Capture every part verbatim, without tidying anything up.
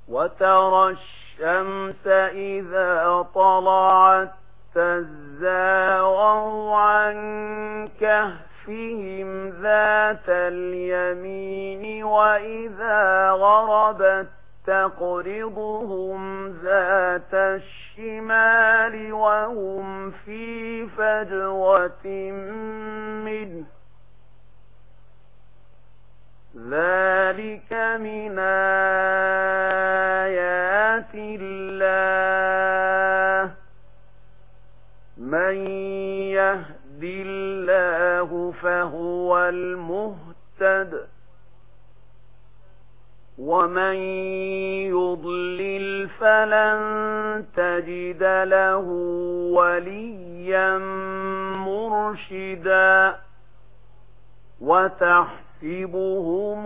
وترى الشمس إذا طلعت تزاور عن كهفهم ذات اليمين وإذا غربت تقرضهم ذات الشمال وهم في فجوة منه ذلك من آيات الله من يهد الله فهو المهتد ومن يضلل فلن تجد له وليا مرشدا وتحسبهم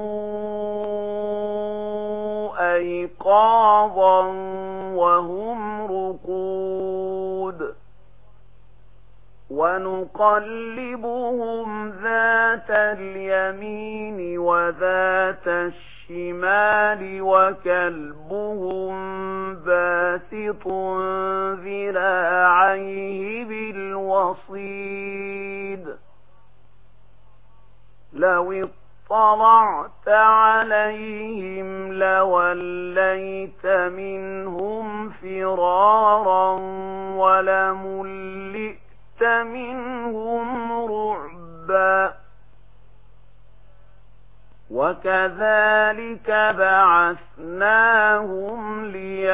أيقاظا وهم رقود ونقلبهم ذات اليمين وذات الشمال وكلبهم باسط ذراعيه بالوصيد لو اطلعت عليهم لوليت منهم فرارا ولملئت منهم رعبا وكذلك بعثناهم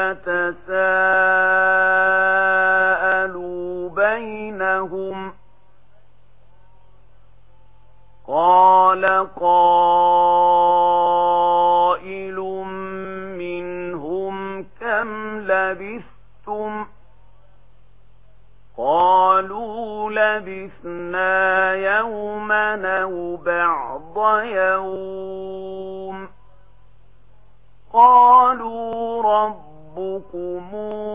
ليتساءلوا بينهم قال قائل منهم كم لبثتم قالوا لبثنا يوما أو بعض يوم قالوا ربكم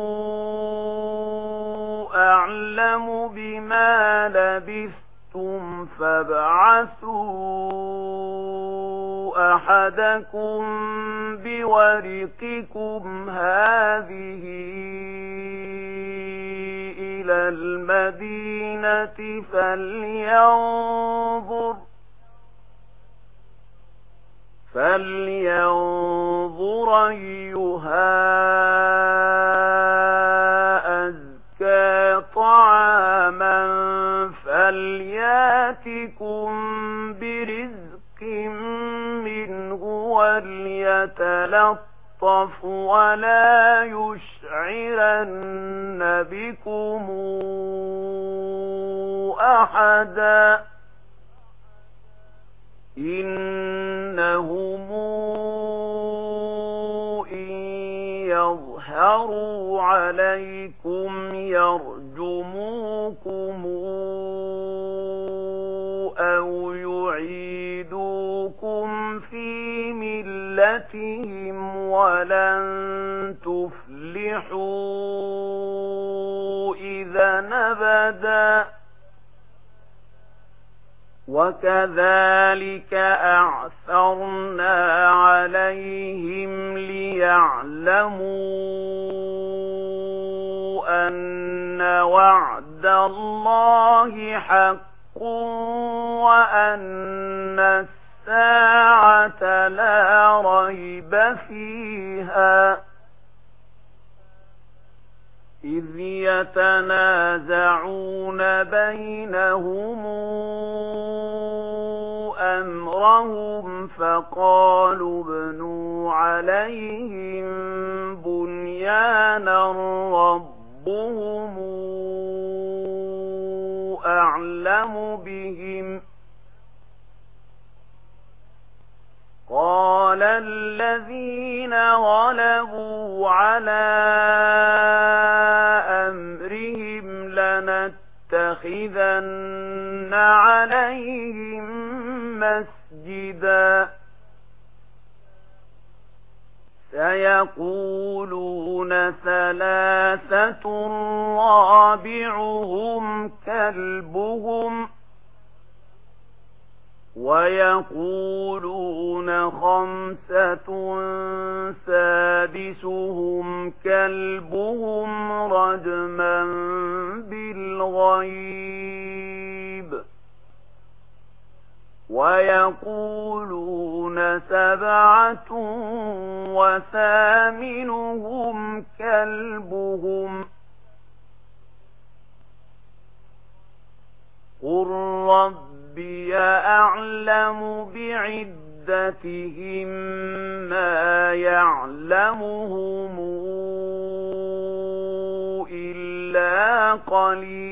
أعلم بما لبثتم فابعثوا أحدكم بورقكم هذه إلى المدينة فلينظر فلينظر أيها أزكى طعاما فلياتكم برزق منه وليتلطف ولا يشعرن بكم أحدا إنهم إن يظهروا عليكم يرجموكم أو يعيدوكم في ملتهم ولن تفلحوا إذا أبدا وكذلك أعثرنا عليهم ليعلموا أن وعد الله حق وأن الساعة لا ريب فيها إذ يتنازعون بينهم أمرهم فقالوا ابنوا عليهم بنيانا ربهم أعلم بهم قال الذين غلبوا على أمرهم لنتخذن عليهم مسجدا سيقولون ثلاثة رابعهم كلبهم ويقولون خمسة سادسهم سادسهم كلبهم رجما بالغيب ويقولون سبعة وثامنهم كلبهم قل ربي أعلم بعدتهم ما يعلمهم إلا قليل